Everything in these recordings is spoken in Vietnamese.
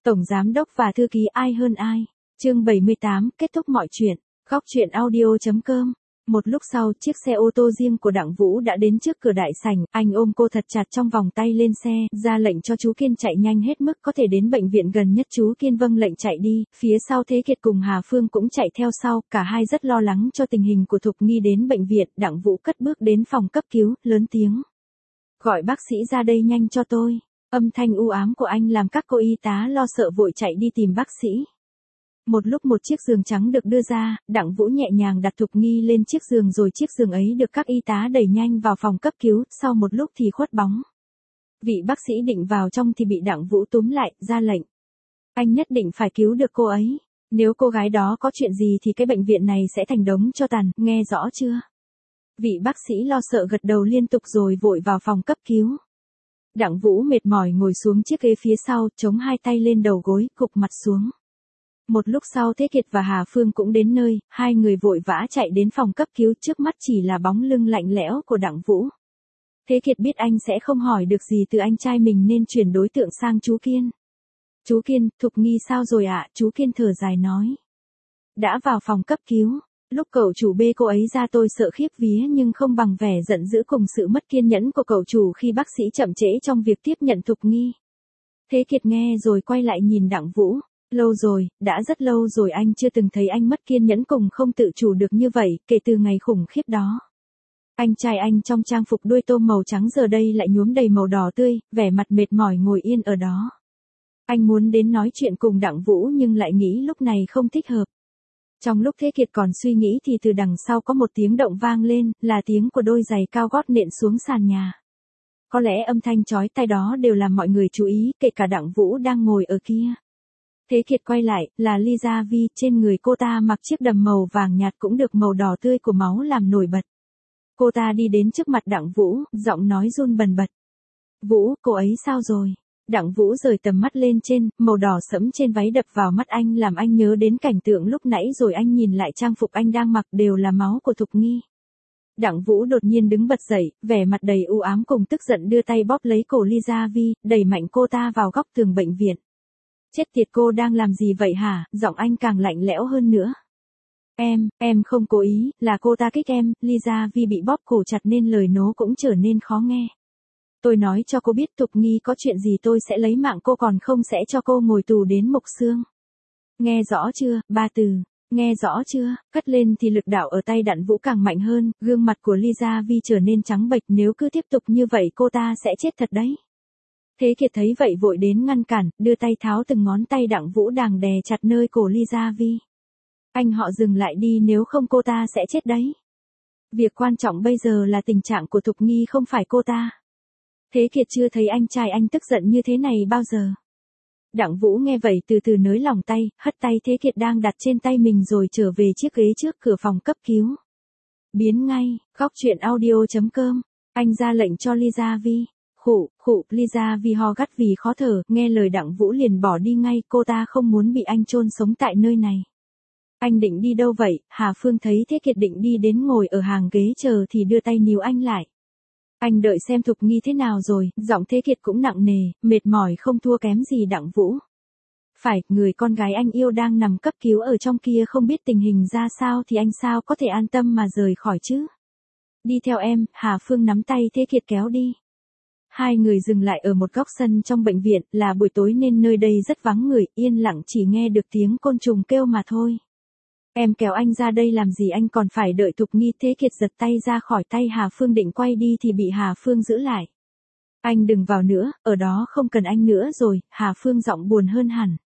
Tổng giám đốc và thư ký ai hơn ai. Chương 78, kết thúc mọi chuyện. Góc truyện audio.com. Một lúc sau, chiếc xe ô tô riêng của Đặng Vũ đã đến trước cửa đại sảnh, anh ôm cô thật chặt trong vòng tay lên xe, ra lệnh cho chú Kiên chạy nhanh hết mức có thể đến bệnh viện gần nhất. Chú Kiên vâng lệnh chạy đi, phía sau Thế Kiệt cùng Hà Phương cũng chạy theo sau, cả hai rất lo lắng cho tình hình của Thục Nghi đến bệnh viện. Đặng Vũ cất bước đến phòng cấp cứu, lớn tiếng. Gọi bác sĩ ra đây nhanh cho tôi. Âm thanh u ám của anh làm các cô y tá lo sợ vội chạy đi tìm bác sĩ. Một lúc một chiếc giường trắng được đưa ra, Đặng Vũ nhẹ nhàng đặt Thục Nghi lên chiếc giường rồi chiếc giường ấy được các y tá đẩy nhanh vào phòng cấp cứu, sau một lúc thì khuất bóng. Vị bác sĩ định vào trong thì bị Đặng Vũ túm lại, ra lệnh. Anh nhất định phải cứu được cô ấy. Nếu cô gái đó có chuyện gì thì cái bệnh viện này sẽ thành đống tro tàn, nghe rõ chưa? Vị bác sĩ lo sợ gật đầu liên tục rồi vội vào phòng cấp cứu. Đặng Vũ mệt mỏi ngồi xuống chiếc ghế phía sau, chống hai tay lên đầu gối, gục mặt xuống. Một lúc sau Thế Kiệt và Hà Phương cũng đến nơi, hai người vội vã chạy đến phòng cấp cứu, trước mắt chỉ là bóng lưng lạnh lẽo của Đặng Vũ. Thế Kiệt biết anh sẽ không hỏi được gì từ anh trai mình nên chuyển đối tượng sang chú Kiên. Chú Kiên, Thục Nghi sao rồi ạ? Chú Kiên thở dài nói. Đã vào phòng cấp cứu. Lúc cậu chủ bê cô ấy ra tôi sợ khiếp vía nhưng không bằng vẻ giận dữ cùng sự mất kiên nhẫn của cậu chủ khi bác sĩ chậm trễ trong việc tiếp nhận Thục Nghi. Thế Kiệt nghe rồi quay lại nhìn Đặng Vũ. Lâu rồi, đã rất lâu rồi anh chưa từng thấy anh mất kiên nhẫn cùng không tự chủ được như vậy, kể từ ngày khủng khiếp đó. Anh trai anh trong trang phục đuôi tôm màu trắng giờ đây lại nhuốm đầy màu đỏ tươi, vẻ mặt mệt mỏi ngồi yên ở đó. Anh muốn đến nói chuyện cùng Đặng Vũ nhưng lại nghĩ lúc này không thích hợp. Trong lúc Thế Kiệt còn suy nghĩ thì từ đằng sau có một tiếng động vang lên, là tiếng của đôi giày cao gót nện xuống sàn nhà. Có lẽ âm thanh chói tai đó đều làm mọi người chú ý, kể cả Đặng Vũ đang ngồi ở kia. Thế Kiệt quay lại, là Lisa Vi, trên người cô ta mặc chiếc đầm màu vàng nhạt cũng được màu đỏ tươi của máu làm nổi bật. Cô ta đi đến trước mặt Đặng Vũ, giọng nói run bần bật. Vũ, cô ấy sao rồi? Đặng Vũ rời tầm mắt lên trên, màu đỏ sẫm trên váy đập vào mắt anh làm anh nhớ đến cảnh tượng lúc nãy rồi anh nhìn lại trang phục anh đang mặc đều là máu của Thục Nghi. Đặng Vũ đột nhiên đứng bật dậy, vẻ mặt đầy u ám cùng tức giận đưa tay bóp lấy cổ Lisa Vi, đẩy mạnh cô ta vào góc tường bệnh viện. Chết tiệt, cô đang làm gì vậy hả? Giọng anh càng lạnh lẽo hơn nữa. Em không cố ý, là cô ta kích em. Lisa Vi bị bóp cổ chặt nên lời nố cũng trở nên khó nghe. Tôi nói cho cô biết Thục Nghi có chuyện gì tôi sẽ lấy mạng cô, còn không sẽ cho cô ngồi tù đến mục xương. Nghe rõ chưa? 3 từ. Nghe rõ chưa? Cất lên thì lực đạo ở tay Đặng Vũ càng mạnh hơn, gương mặt của Lisa Vi trở nên trắng bệch, nếu cứ tiếp tục như vậy cô ta sẽ chết thật đấy. Thế Kiệt thấy vậy vội đến ngăn cản, đưa tay tháo từng ngón tay Đặng Vũ đang đè chặt nơi cổ Lisa Vi. Anh họ dừng lại đi, nếu không cô ta sẽ chết đấy. Việc quan trọng bây giờ là tình trạng của Thục Nghi, không phải cô ta. Thế Kiệt chưa thấy anh trai anh tức giận như thế này bao giờ. Đặng Vũ nghe vậy từ từ nới lỏng tay, hất tay Thế Kiệt đang đặt trên tay mình rồi trở về chiếc ghế trước cửa phòng cấp cứu. Biến ngay. Góc truyện audio.com. Anh ra lệnh cho Lisa Vi. Khụ, Lisa Vi ho gắt vì khó thở, nghe lời Đặng Vũ liền bỏ đi ngay, cô ta không muốn bị anh chôn sống tại nơi này. Anh định đi đâu vậy? Hà Phương thấy Thế Kiệt định đi đến ngồi ở hàng ghế chờ thì đưa tay níu anh lại. Anh đợi xem Thục Nghi thế nào rồi, giọng Thế Kiệt cũng nặng nề, mệt mỏi không thua kém gì Đặng Vũ. Phải, người con gái anh yêu đang nằm cấp cứu ở trong kia không biết tình hình ra sao thì anh sao có thể an tâm mà rời khỏi chứ? Đi theo em. Hà Phương nắm tay Thế Kiệt kéo đi. Hai người dừng lại ở một góc sân trong bệnh viện, là buổi tối nên nơi đây rất vắng người, yên lặng chỉ nghe được tiếng côn trùng kêu mà thôi. Em kéo anh ra đây làm gì, anh còn phải đợi Thục Nghi. Thế Kiệt giật tay ra khỏi tay Hà Phương định quay đi thì bị Hà Phương giữ lại. Anh đừng vào nữa, ở đó không cần anh nữa rồi. Hà Phương giọng buồn hơn hẳn.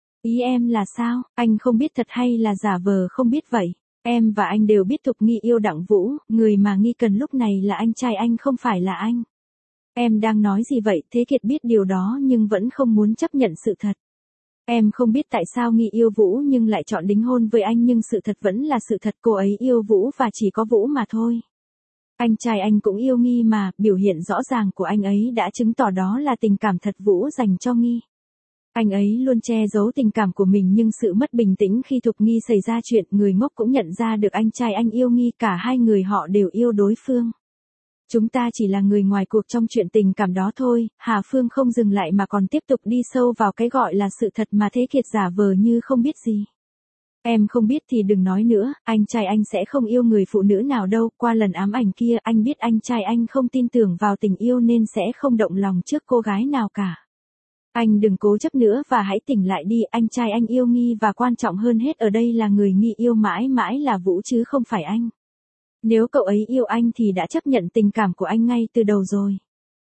Ý em là sao? Anh không biết thật hay là giả vờ không biết vậy? Em và anh đều biết Thục Nghi yêu Đặng Vũ, người mà nghi cần lúc này là anh trai anh, không phải là anh. Em đang nói gì vậy? Thế Kiệt biết điều đó nhưng vẫn không muốn chấp nhận sự thật. Em không biết tại sao Nghi yêu Vũ nhưng lại chọn đính hôn với anh, nhưng sự thật vẫn là sự thật, cô ấy yêu Vũ và chỉ có Vũ mà thôi. Anh trai anh cũng yêu Nghi mà, biểu hiện rõ ràng của anh ấy đã chứng tỏ đó là tình cảm thật Vũ dành cho Nghi. Anh ấy luôn che giấu tình cảm của mình nhưng sự mất bình tĩnh khi Thục Nghi xảy ra chuyện, người ngốc cũng nhận ra được anh trai anh yêu Nghi, cả hai người họ đều yêu đối phương. Chúng ta chỉ là người ngoài cuộc trong chuyện tình cảm đó thôi. Hà Phương không dừng lại mà còn tiếp tục đi sâu vào cái gọi là sự thật mà Thế Kiệt giả vờ như không biết gì. Em không biết thì đừng nói nữa, anh trai anh sẽ không yêu người phụ nữ nào đâu. Qua lần ám ảnh kia anh biết anh trai anh không tin tưởng vào tình yêu nên sẽ không động lòng trước cô gái nào cả. Anh đừng cố chấp nữa và hãy tỉnh lại đi. Anh trai anh yêu Nghi và quan trọng hơn hết ở đây là người Nghi yêu mãi mãi là Vũ chứ không phải anh. Nếu cậu ấy yêu anh thì đã chấp nhận tình cảm của anh ngay từ đầu rồi.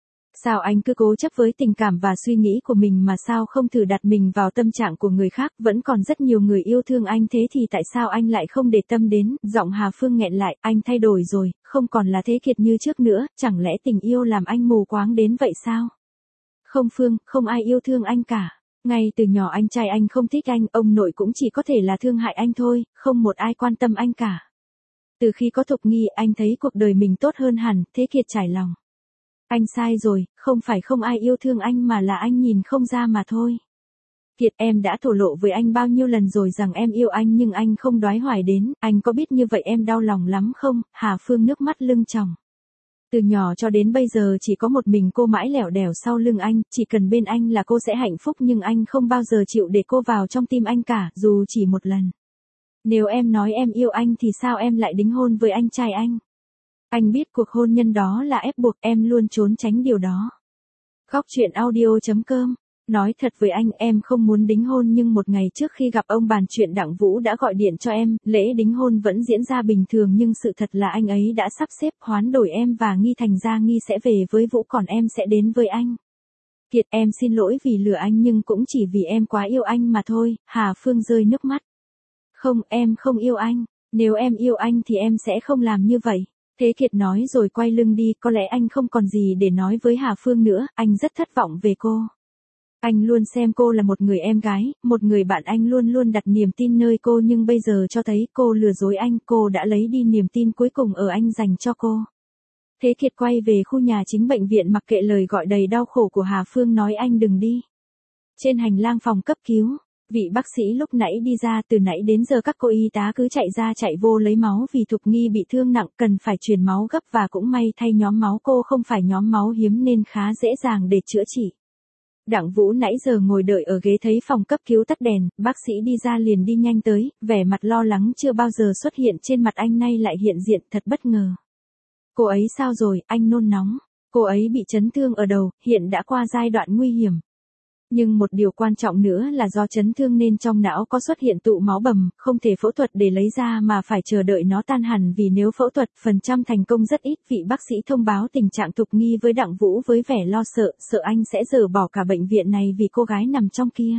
Sao anh cứ cố chấp với tình cảm và suy nghĩ của mình mà sao không thử đặt mình vào tâm trạng của người khác? Vẫn còn rất nhiều người yêu thương anh thế thì tại sao anh lại không để tâm đến? Giọng Hà Phương nghẹn lại, anh thay đổi rồi, không còn là Thế Kiệt như trước nữa, chẳng lẽ tình yêu làm anh mù quáng đến vậy sao? Không Phương, không ai yêu thương anh cả. Ngay từ nhỏ anh trai anh không thích anh, ông nội cũng chỉ có thể là thương hại anh thôi, không một ai quan tâm anh cả. Từ khi có Thục Nghi anh thấy cuộc đời mình tốt hơn hẳn. Thế Kiệt trải lòng. Anh sai rồi, không phải không ai yêu thương anh mà là anh nhìn không ra mà thôi. Kiệt, em đã thổ lộ với anh bao nhiêu lần rồi rằng em yêu anh nhưng anh không đoái hoài đến, anh có biết như vậy em đau lòng lắm không? Hà Phương nước mắt lưng tròng. Từ nhỏ cho đến bây giờ chỉ có một mình cô mãi lẻo đẻo sau lưng anh, chỉ cần bên anh là cô sẽ hạnh phúc nhưng anh không bao giờ chịu để cô vào trong tim anh cả, dù chỉ một lần. Nếu em nói em yêu anh thì sao em lại đính hôn với anh trai anh? Anh biết cuộc hôn nhân đó là ép buộc, em luôn trốn tránh điều đó. Góc truyện audio.com. Nói thật với anh, em không muốn đính hôn nhưng một ngày trước khi gặp ông bàn chuyện Đặng Vũ đã gọi điện cho em, lễ đính hôn vẫn diễn ra bình thường nhưng sự thật là anh ấy đã sắp xếp hoán đổi em và Nghi thành ra Nghi sẽ về với Vũ còn em sẽ đến với anh. Kiệt, em xin lỗi vì lừa anh nhưng cũng chỉ vì em quá yêu anh mà thôi. Hà Phương rơi nước mắt. Không, em không yêu anh. Nếu em yêu anh thì em sẽ không làm như vậy. Thế Kiệt nói rồi quay lưng đi, có lẽ anh không còn gì để nói với Hà Phương nữa, anh rất thất vọng về cô. Anh luôn xem cô là một người em gái, một người bạn anh luôn luôn đặt niềm tin nơi cô nhưng bây giờ cho thấy cô lừa dối anh, cô đã lấy đi niềm tin cuối cùng ở anh dành cho cô. Thế Kiệt quay về khu nhà chính bệnh viện mặc kệ lời gọi đầy đau khổ của Hà Phương nói anh đừng đi. Trên hành lang phòng cấp cứu, vị bác sĩ lúc nãy đi ra, từ nãy đến giờ các cô y tá cứ chạy ra chạy vô lấy máu vì Thục Nghi bị thương nặng cần phải truyền máu gấp và cũng may thay nhóm máu cô không phải nhóm máu hiếm nên khá dễ dàng để chữa trị. Đặng Vũ nãy giờ ngồi đợi ở ghế thấy phòng cấp cứu tắt đèn, bác sĩ đi ra liền đi nhanh tới, vẻ mặt lo lắng chưa bao giờ xuất hiện trên mặt anh nay lại hiện diện thật bất ngờ. Cô ấy sao rồi, anh nôn nóng. Cô ấy bị chấn thương ở đầu, hiện đã qua giai đoạn nguy hiểm. Nhưng một điều quan trọng nữa là do chấn thương nên trong não có xuất hiện tụ máu bầm, không thể phẫu thuật để lấy ra mà phải chờ đợi nó tan hẳn vì nếu phẫu thuật, phần trăm thành công rất ít. Vị bác sĩ thông báo tình trạng Thục Nghi với Đặng Vũ với vẻ lo sợ, sợ anh sẽ dỡ bỏ cả bệnh viện này vì cô gái nằm trong kia.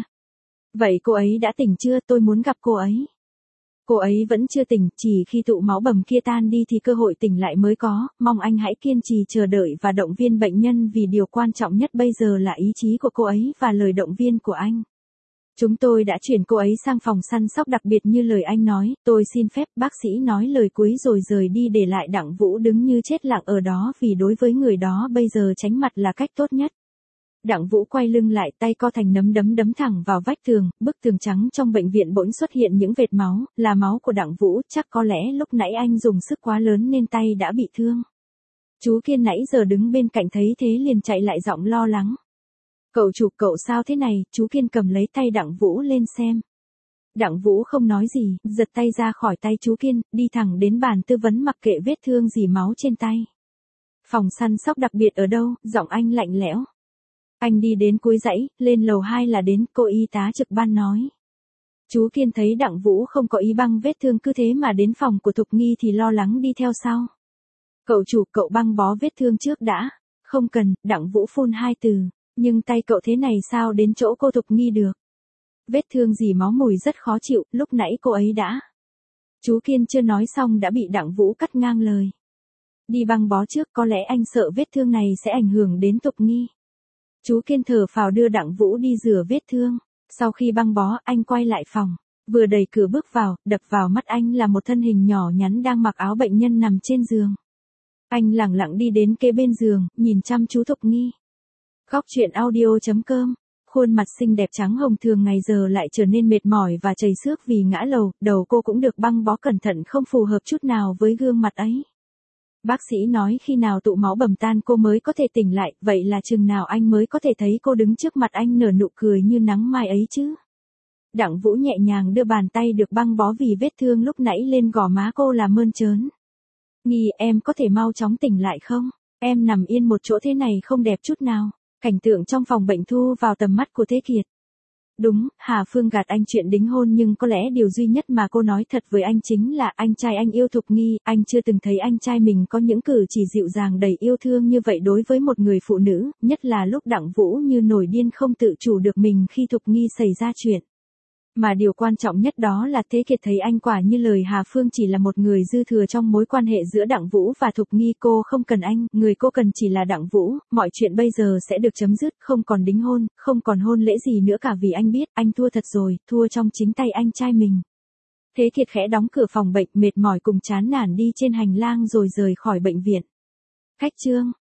Vậy cô ấy đã tỉnh chưa, tôi muốn gặp cô ấy. Cô ấy vẫn chưa tỉnh, chỉ khi tụ máu bầm kia tan đi thì cơ hội tỉnh lại mới có, mong anh hãy kiên trì chờ đợi và động viên bệnh nhân vì điều quan trọng nhất bây giờ là ý chí của cô ấy và lời động viên của anh. Chúng tôi đã chuyển cô ấy sang phòng săn sóc đặc biệt như lời anh nói, tôi xin phép. Bác sĩ nói lời cuối rồi rời đi để lại Đặng Vũ đứng như chết lặng ở đó vì đối với người đó bây giờ tránh mặt là cách tốt nhất. Đặng Vũ quay lưng lại, tay co thành nắm đấm đấm thẳng vào vách tường, bức tường trắng trong bệnh viện bỗng xuất hiện những vệt máu, là máu của Đặng Vũ, chắc có lẽ lúc nãy anh dùng sức quá lớn nên tay đã bị thương. Chú Kiên nãy giờ đứng bên cạnh thấy thế liền chạy lại giọng lo lắng. Cậu chủ, cậu sao thế này? Chú Kiên cầm lấy tay Đặng Vũ lên xem. Đặng Vũ không nói gì, giật tay ra khỏi tay chú Kiên, đi thẳng đến bàn tư vấn mặc kệ vết thương gì máu trên tay. Phòng săn sóc đặc biệt ở đâu? Giọng anh lạnh lẽo. Anh đi đến cuối dãy, lên lầu 2 là đến, cô y tá trực ban nói. Chú Kiên thấy Đặng Vũ không có ý băng vết thương cứ thế mà đến phòng của Thục Nghi thì lo lắng đi theo sau. Cậu chủ, cậu băng bó vết thương trước đã. Không cần, Đặng Vũ phun 2 từ. Nhưng tay cậu thế này sao đến chỗ cô Thục Nghi được? Vết thương gì máu mùi rất khó chịu, lúc nãy cô ấy đã. Chú Kiên chưa nói xong đã bị Đặng Vũ cắt ngang lời. Đi băng bó trước, có lẽ anh sợ vết thương này sẽ ảnh hưởng đến Thục Nghi. Chú Kiên thở phào đưa Đặng Vũ đi rửa vết thương. Sau khi băng bó, anh quay lại phòng. Vừa đẩy cửa bước vào, đập vào mắt anh là một thân hình nhỏ nhắn đang mặc áo bệnh nhân nằm trên giường. Anh lẳng lặng đi đến kế bên giường, nhìn chăm chú Thục Nghi. Góc truyện audio.com. Khuôn mặt xinh đẹp trắng hồng thường ngày giờ lại trở nên mệt mỏi và chảy xước vì ngã lầu, đầu cô cũng được băng bó cẩn thận không phù hợp chút nào với gương mặt ấy. Bác sĩ nói khi nào tụ máu bầm tan cô mới có thể tỉnh lại, vậy là chừng nào anh mới có thể thấy cô đứng trước mặt anh nở nụ cười như nắng mai ấy chứ? Đặng Vũ nhẹ nhàng đưa bàn tay được băng bó vì vết thương lúc nãy lên gò má cô là mơn trớn. Nghi, em có thể mau chóng tỉnh lại không? Em nằm yên một chỗ thế này không đẹp chút nào. Cảnh tượng trong phòng bệnh thu vào tầm mắt của Thế Kiệt. Đúng, Hà Phương gạt anh chuyện đính hôn nhưng có lẽ điều duy nhất mà cô nói thật với anh chính là anh trai anh yêu Thục Nghi, anh chưa từng thấy anh trai mình có những cử chỉ dịu dàng đầy yêu thương như vậy đối với một người phụ nữ, nhất là lúc Đặng Vũ như nổi điên không tự chủ được mình khi Thục Nghi xảy ra chuyện. Mà điều quan trọng nhất đó là Thế Kiệt thấy anh quả như lời Hà Phương chỉ là một người dư thừa trong mối quan hệ giữa Đặng Vũ và Thục Nghi. Cô không cần anh, người cô cần chỉ là Đặng Vũ, mọi chuyện bây giờ sẽ được chấm dứt, không còn đính hôn, không còn hôn lễ gì nữa cả vì anh biết, anh thua thật rồi, thua trong chính tay anh trai mình. Thế Kiệt khẽ đóng cửa phòng bệnh, mệt mỏi cùng chán nản đi trên hành lang rồi rời khỏi bệnh viện. Khách Trương